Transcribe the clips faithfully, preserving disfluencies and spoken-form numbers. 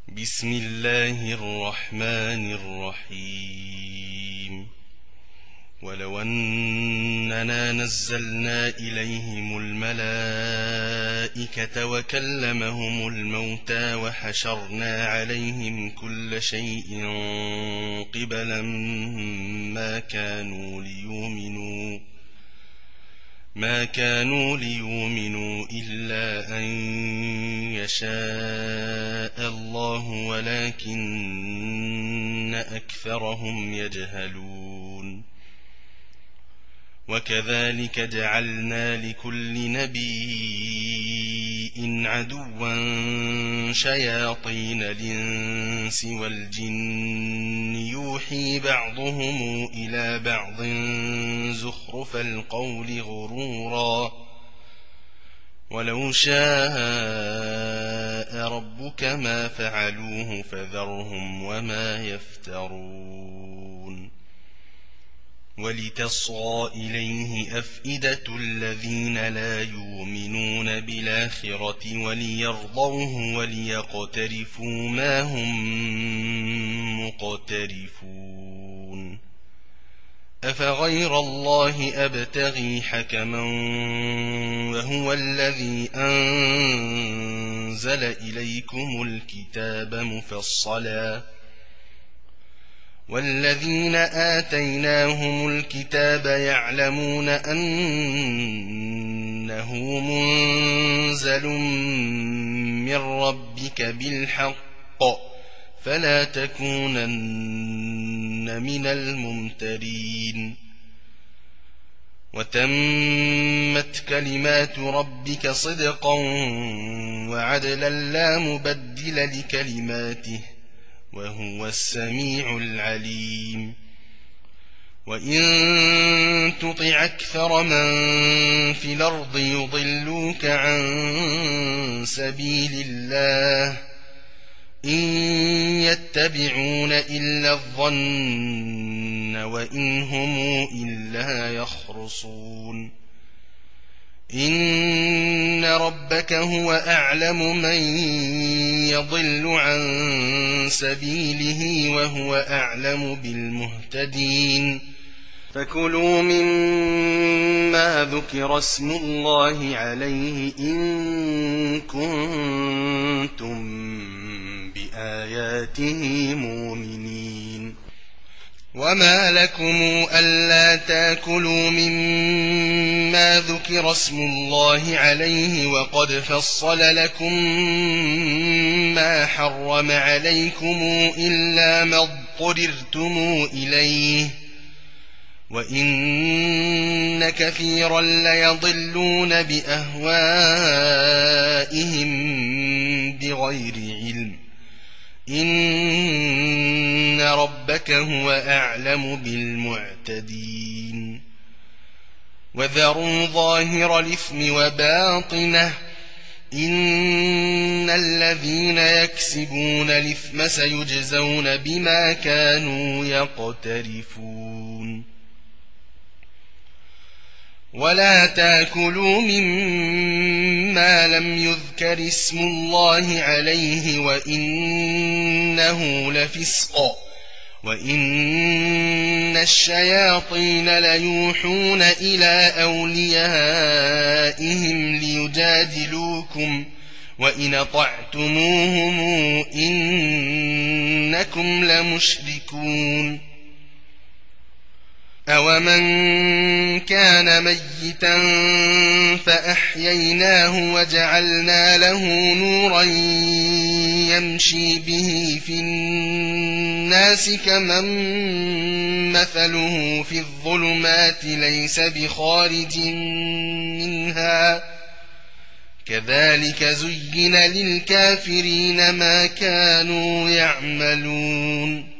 بسم الله الرحمن الرحيم. ولو أننا نزلنا إليهم الملائكة وكلمهم الموتى وحشرنا عليهم كل شيء قبلا ما كانوا ليؤمنوا ما كانوا ليؤمنوا إلا أن يشاء الله ولكن أكثرهم يجهلون. وكذلك جعلنا لكل نبي عدوا شياطين الإنس والجن يوحي بعضهم إلى بعض زخرف القول غرورا ولو شاء ربك ما فعلوه فذرهم وما يفترون. ولتصغى إليه أفئدة الذين لا يؤمنون بالآخرة وليرضوه وليقترفوا ما هم مقترفون. أفغير الله أبتغي حكما وهو الذي أنزل إليكم الكتاب مفصلا والذين آتيناهم الكتاب يعلمون أنه منزل من ربك بالحق فلا تكونن من الممترين. وتمت كلمات ربك صدقا وعدلا لا مبدل لكلماته وهو السميع العليم. وإن تطع أكثر من في الأرض يضلوك عن سبيل الله إن يتبعون إلا الظن وإن هم إلا يخرصون. إن ربك هو أعلم من يضل عن سبيله وهو أعلم بالمهتدين. فكلوا مما ذكر اسم الله عليه إن كنتم بآياته مؤمنين. وما لكم ألا تأكلوا مما ذكر اسم الله عليه وقد فصل لكم ما حرم عليكم إلا ما اضطررتم إليه وإن كثيرا ليضلون بأهوائهم بغير علم. إن ربك هو أعلم بالمعتدين. وذروا ظاهر الإثم وباطنه إن الذين يكسبون الإثم سيجزون بما كانوا يقترفون. ولا تأكلوا مما لم يذكر اسم الله عليه وإنه لفسق وإن الشياطين ليوحون إلى أوليائهم ليجادلوكم وإن أطعتموهم إنكم لمشركون. أومن كان ميتا فأحييناه وجعلنا له نورا يمشي به في الناس كمن مثله في الظلمات ليس بخارج منها كذلك زين للكافرين ما كانوا يعملون.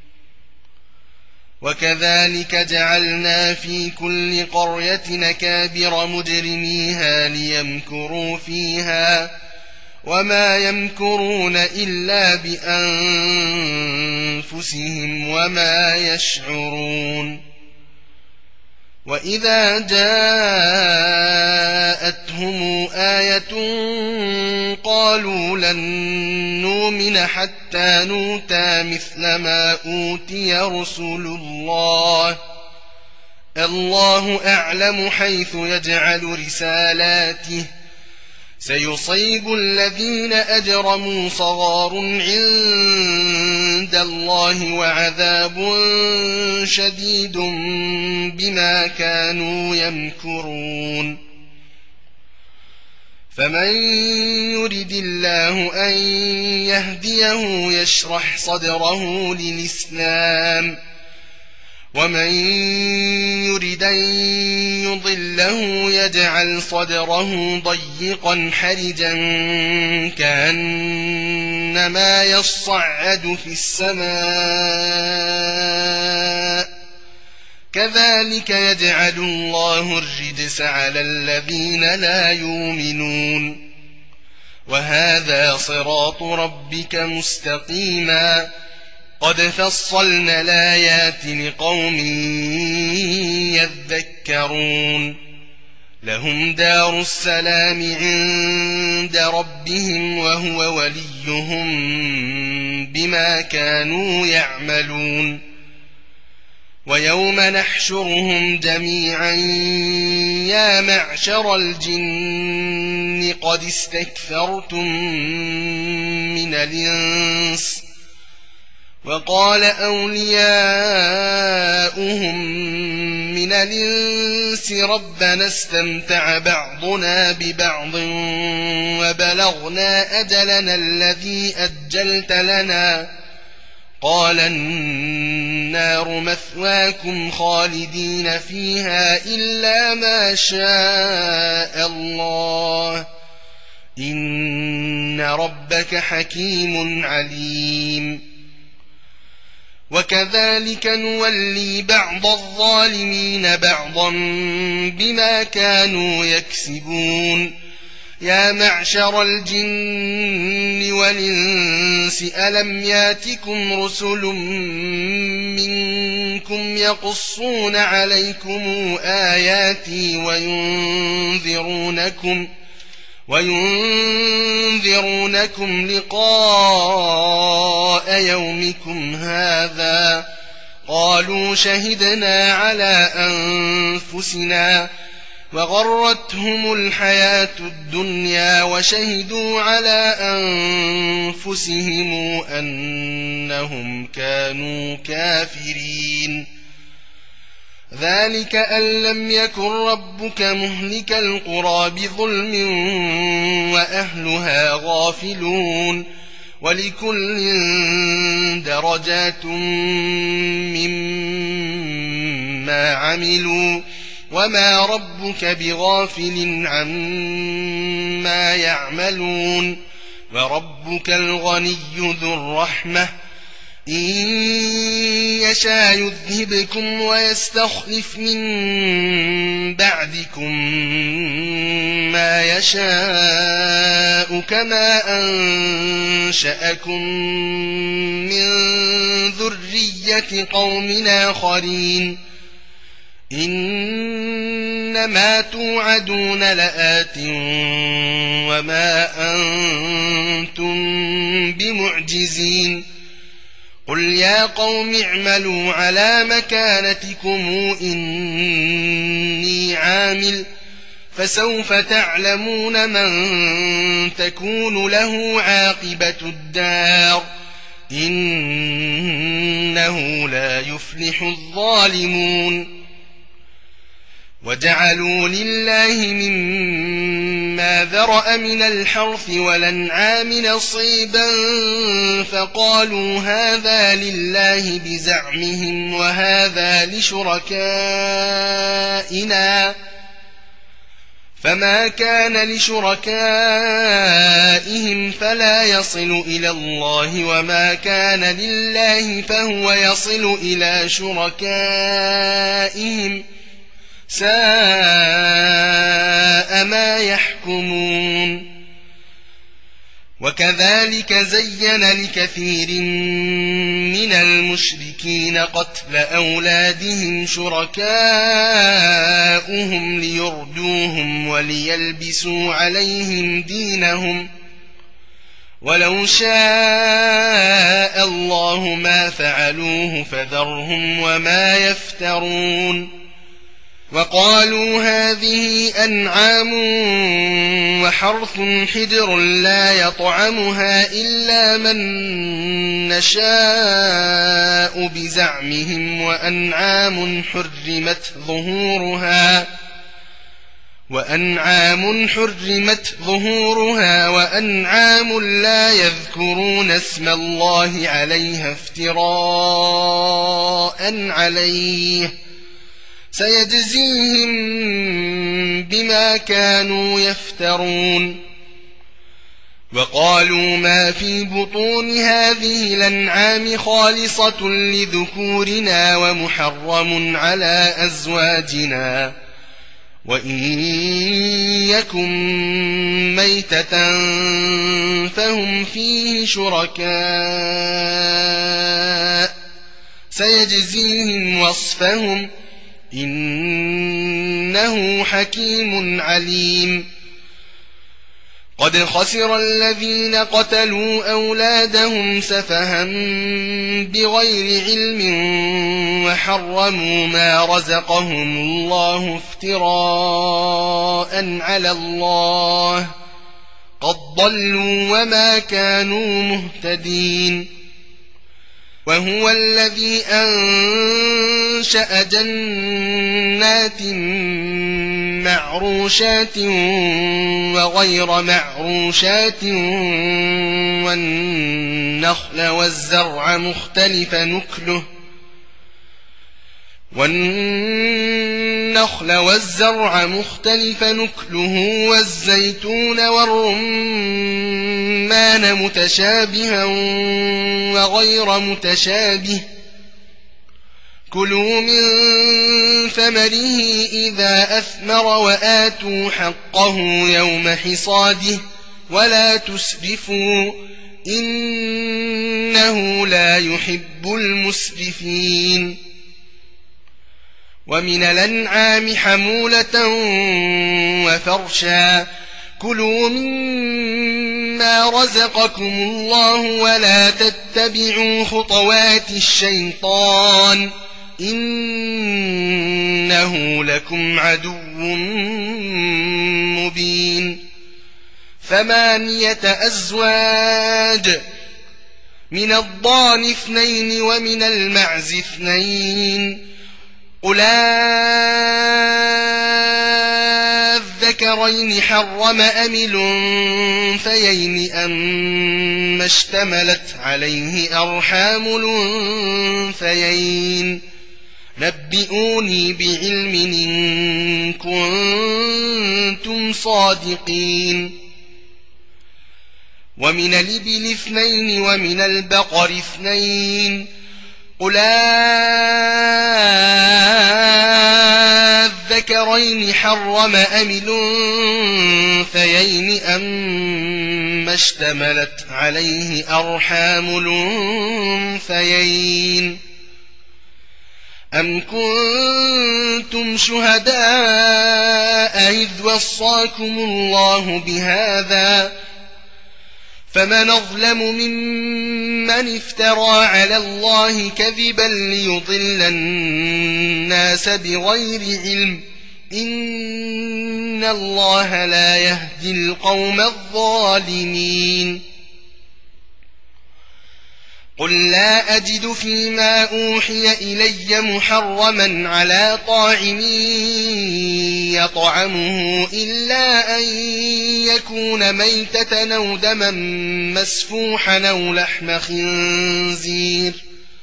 وكذلك جعلنا في كل قرية أكابر مجرميها ليمكروا فيها وما يمكرون إلا بأنفسهم وما يشعرون. وإذا جاءتهم آية قالوا لن نؤمن حتى نؤتى مثل ما أوتي رسل الله الله أعلم حيث يجعل رسالاته سيصيب الذين أجرموا صغار عند الله وعذاب شديد بما كانوا يمكرون فمن يرد الله أن يهديه يشرح صدره للإسلام ومن يرد أن يضله يجعل صدره ضيقا حرجا كأنما يصعد في السماء كذلك يجعل الله الرجس على الذين لا يؤمنون وهذا صراط ربك مستقيما قد فصلنا الآيات لقوم يذكرون لهم دار السلام عند ربهم وهو وليهم بما كانوا يعملون ويوم نحشرهم جميعا يا معشر الجن قد استكثرتم من الإنس وقال أولياؤهم من الإنس ربنا استمتع بعضنا ببعض وبلغنا أجلنا الذي أجلت لنا قال النار مثواكم خالدين فيها إلا ما شاء الله إن ربك حكيم عليم وكذلك نولي بعض الظالمين بعضا بما كانوا يكسبون يا معشر الجن والإنس ألم ياتكم رسل منكم يقصون عليكم آياتي وينذرونكم وينذرونكم لقاء يومكم هذا قالوا شهدنا على أنفسنا وغرتهم الحياة الدنيا وشهدوا على أنفسهم أنهم كانوا كافرين ذلك أن لم يكن ربك مهلك القرى بظلم وأهلها غافلون ولكل درجات مما عملوا وما ربك بغافل عما يعملون وربك الغني ذو الرحمة إن يشاء يذهبكم ويستخلف من بعدكم ما يشاء كما أنشأكم من ذرية قوم آخرين إنما توعدون لآت وما أنتم بمعجزين قل يا قوم اعملوا على مكانتكم إني عامل فسوف تعلمون من تكون له عاقبة الدار إنه لا يفلح الظالمون وجعلوا لله مما ذرأ من الحرث والأنعام نصيبا فقالوا هذا لله بزعمهم وهذا لشركائنا فما كان لشركائهم فلا يصل إلى الله وما كان لله فهو يصل إلى شركائهم ساء ما يحكمون وكذلك زين لكثير من المشركين قتل أولادهم شركاؤهم ليردوهم وليلبسوا عليهم دينهم ولو شاء الله ما فعلوه فذرهم وما يفترون وقالوا هذه أنعام وحرث حجر لا يطعمها إلا من نشاء بزعمهم وأنعام حرمت ظهورها وأنعام حرمت ظهورها وأنعام لا يذكرون اسم الله عليها افتراء عليه سيجزيهم بما كانوا يفترون وقالوا ما في بطون هذه الأنعام خالصة لذكورنا ومحرم على أزواجنا وإن يكن ميتة فهم فيه شركاء سيجزيهم وصفهم إنه حكيم عليم قد خسر الذين قتلوا أولادهم سفها بغير علم وحرموا ما رزقهم الله افتراء على الله قد ضلوا وما كانوا مهتدين وهو الذي أنشأ جنات معروشات وغير معروشات والنخل والزرع مختلف نكله والنخل والزرع مختلف نكله والزيتون والرمان متشابها وغير متشابه كلوا من ثمره إذا أثمر وآتوا حقه يوم حصاده ولا تسرفوا إنه لا يحب المسرفين ومن الأنعام حمولة وفرشا كلوا مما رزقكم الله ولا تتبعوا خطوات الشيطان إنه لكم عدو مبين ثمانية أزواج من الضأن اثنين ومن المعز اثنين قل الذكرين حرم أم الأنثيين أما اشتملت عليه أرحام الأنثيين نبئوني بعلم إن كنتم صادقين ومن الإبل اثنين ومن البقر اثنين قل الذكرين حرم أم الأنثيين أما اشتملت عليه أرحام الأنثيين أم كنتم شهداء إذ وصاكم الله بهذا فمن أظلم ممن افترى على الله كذبا ليضل الناس بغير علم إن الله لا يهدي القوم الظالمين قل لا أجد فيما أوحي إلي محرما على طاعم يطعمه إلا أن يكون ميتة أو دما مسفوحا أو لحم خنزير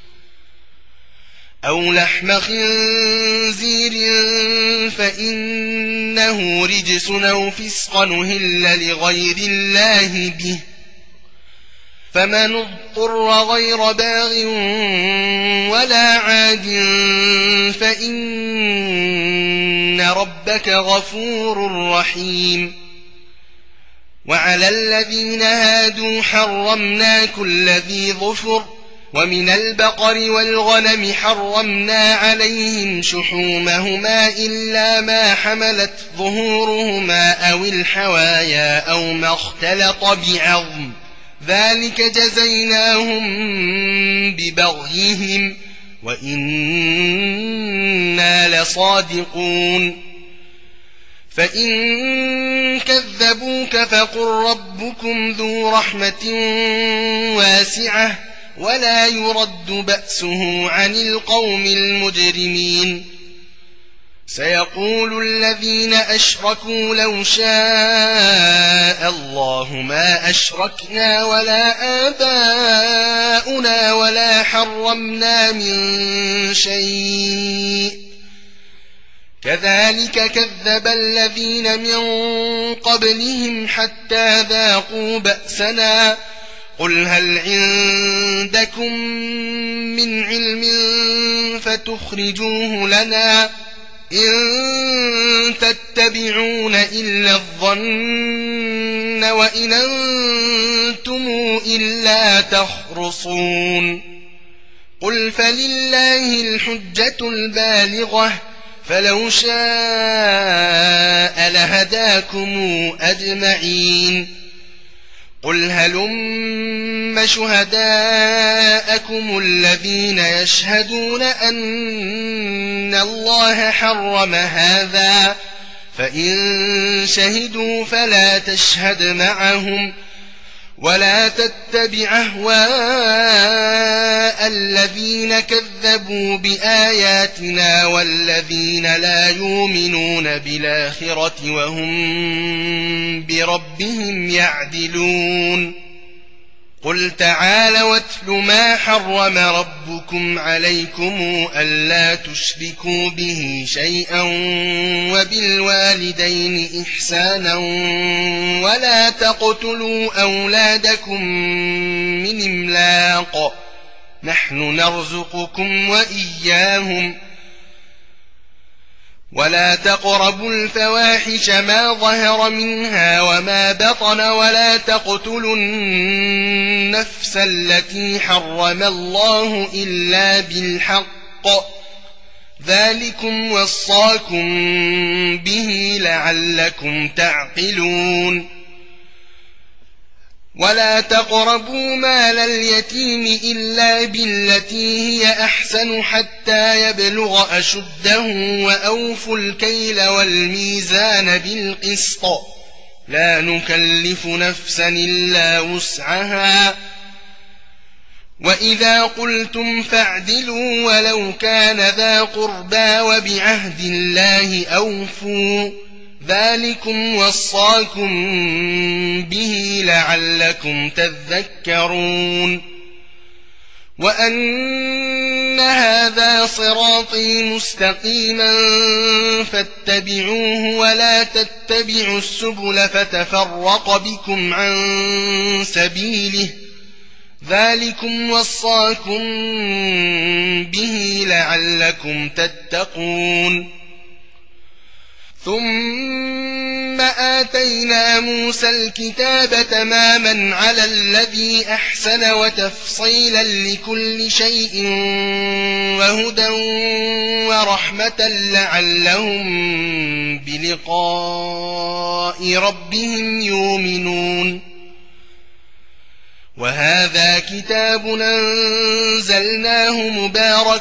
أو لحم خنزير فإنه رجس أو فسقا أهل لغير الله به فمن اضطر غير باغ ولا عاد فإن ربك غفور رحيم وعلى الذين هادوا حرمنا كل ذي ظفر ومن البقر والغنم حرمنا عليهم شحومهما إلا ما حملت ظهورهما أو الحوايا أو ما اختلط بعظم ذلك جزيناهم ببغيهم وإنا لصادقون فإن كذبوك فقل ربكم ذو رحمة واسعة ولا يرد بأسه عن القوم المجرمين سيقول الذين أشركوا لو شاء الله ما أشركنا ولا آباؤنا ولا حرمنا من شيء كذلك كذب الذين من قبلهم حتى ذاقوا بأسنا قل هل عندكم من علم فتخرجوه لنا إن تتبعون إلا الظن وإن أنتم إلا تخرصون قل فلله الحجة البالغة فلو شاء لهداكم أجمعين قل هلم شهداءكم الذين يشهدون أن الله حرم هذا فإن شهدوا فلا تشهد معهم ولا تتبع أهواء الذين كذبوا بآياتنا والذين لا يؤمنون بالآخرة وهم بربهم يعدلون قل تعالوا واتل ما حرم ربكم عليكم ألا تشركوا به شيئا وبالوالدين إحسانا ولا تقتلوا أولادكم من إملاق نحن نرزقكم وإياهم ولا تقربوا الفواحش ما ظهر منها وما بطن ولا تقتلوا النفس التي حرم الله إلا بالحق ذلكم وصاكم به لعلكم تعقلون ولا تقربوا مال اليتيم إلا بالتي هي أحسن حتى يبلغ أشده وأوفوا الكيل والميزان بالقسط لا نكلف نفسا إلا وسعها وإذا قلتم فاعدلوا ولو كان ذا قربى وبعهد الله أوفوا ذلكم وصاكم به لعلكم تذكرون وأن هذا صراطي مستقيما فاتبعوه ولا تتبعوا السبل فتفرق بكم عن سبيله ذلكم وصاكم به لعلكم تتقون ثم آتينا موسى الكتاب تماما على الذي أحسن وتفصيلا لكل شيء وهدى ورحمة لعلهم بلقاء ربهم يؤمنون وهذا كتاب أنزلناه مبارك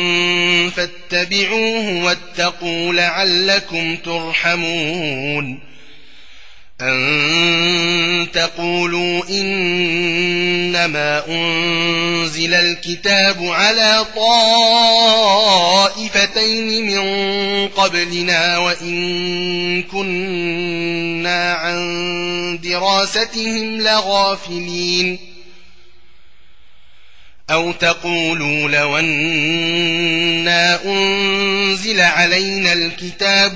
فاتبعوه واتقوا لعلكم ترحمون أن تقولوا إنما أنزل الكتاب على طائفتين من قبلنا وإن كنا عن دراستهم لغافلين أو تقولوا لو أنا أنزل علينا الكتاب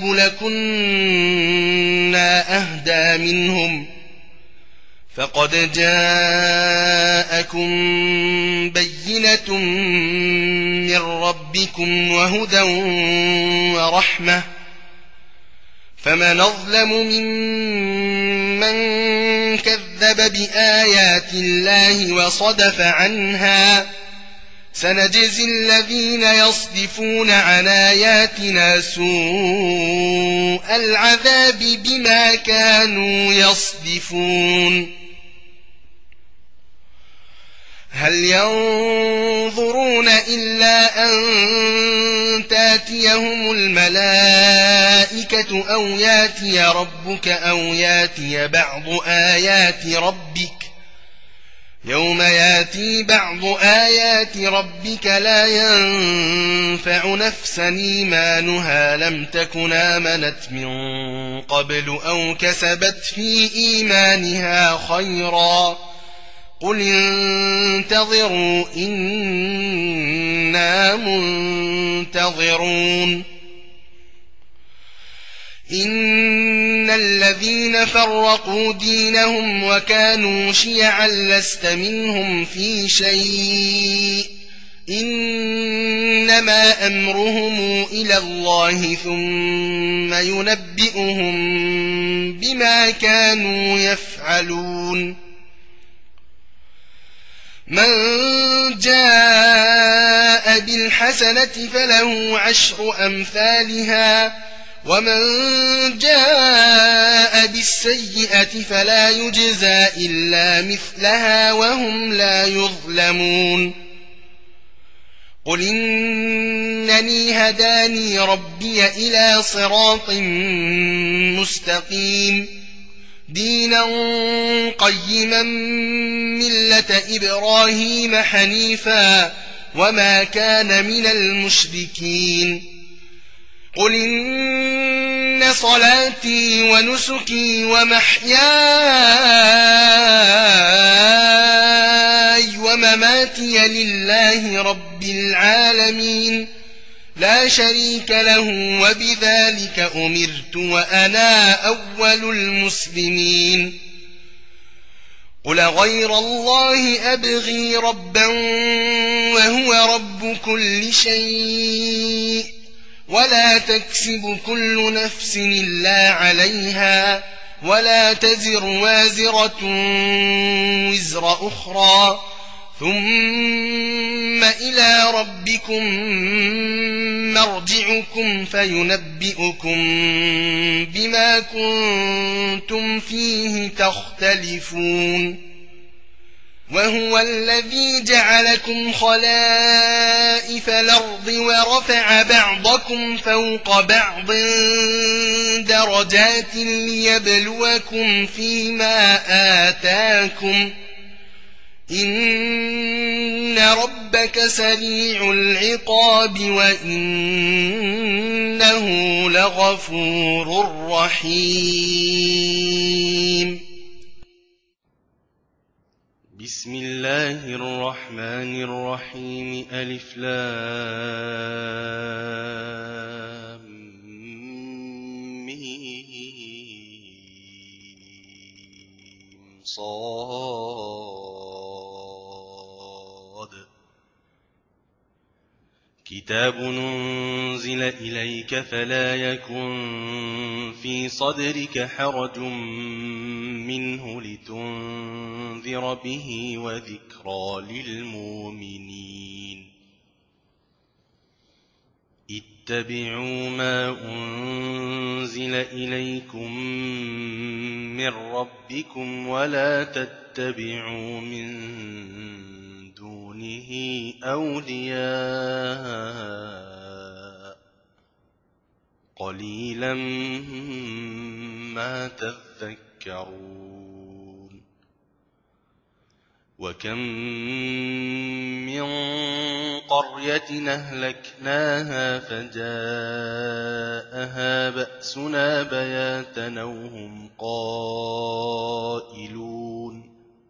لكنا أهدى منهم فقد جاءكم بينة من ربكم وهدى ورحمة فمن أظلم ممن كذب بآيات الله وصدف عنها سنجزي الذين يصدفون عن آياتنا سوء العذاب بما كانوا يصدفون هل ينظرون إلا أن تاتيهم الملائكة أو ياتي ربك أو ياتي بعض آيات ربك يوم ياتي بعض آيات ربك لا ينفع نفسا إيمانها لم تكن آمنت من قبل أو كسبت في إيمانها خيرا قل انتظروا إنا منتظرون إن الذين فرقوا دينهم وكانوا شيعا لست منهم في شيء إنما أمرهم إلى الله ثم ينبئهم بما كانوا يفعلون من جاء بالحسنة فله عشر أمثالها ومن جاء بالسيئة فلا يجزى إلا مثلها وهم لا يظلمون قل إنني هداني ربي إلى صراط مستقيم دينا قيما ملة إبراهيم حنيفا وما كان من المشركين قل إن صلاتي ونسكي ومحياي ومماتي لله رب العالمين لا شريك له وبذلك أمرت وأنا أول المسلمين قل غير الله أبغي ربا وهو رب كل شيء ولا تكسب كل نفس إلا عليها ولا تزر وازرة وزر أخرى ثم إلى ربكم مرجعكم فينبئكم بما كنتم فيه تختلفون وهو الذي جعلكم خلائف الأرض ورفع بعضكم فوق بعض درجات ليبلوكم فيما آتاكم إن ربك سريع العقاب وإنه لغفور رحيم بسم الله الرحمن الرحيم ألف لام ميم صاد كتاب أنزل إليك فلا يكن في صدرك حرج منه لتنذر به وذكرى للمؤمنين اتبعوا ما أنزل إليكم من ربكم ولا تتبعوا من دونه أولياء قليلا ما تذكرون وكم من قرية أهلكناها فجاءها بأسنا بياتا أو هم قائلون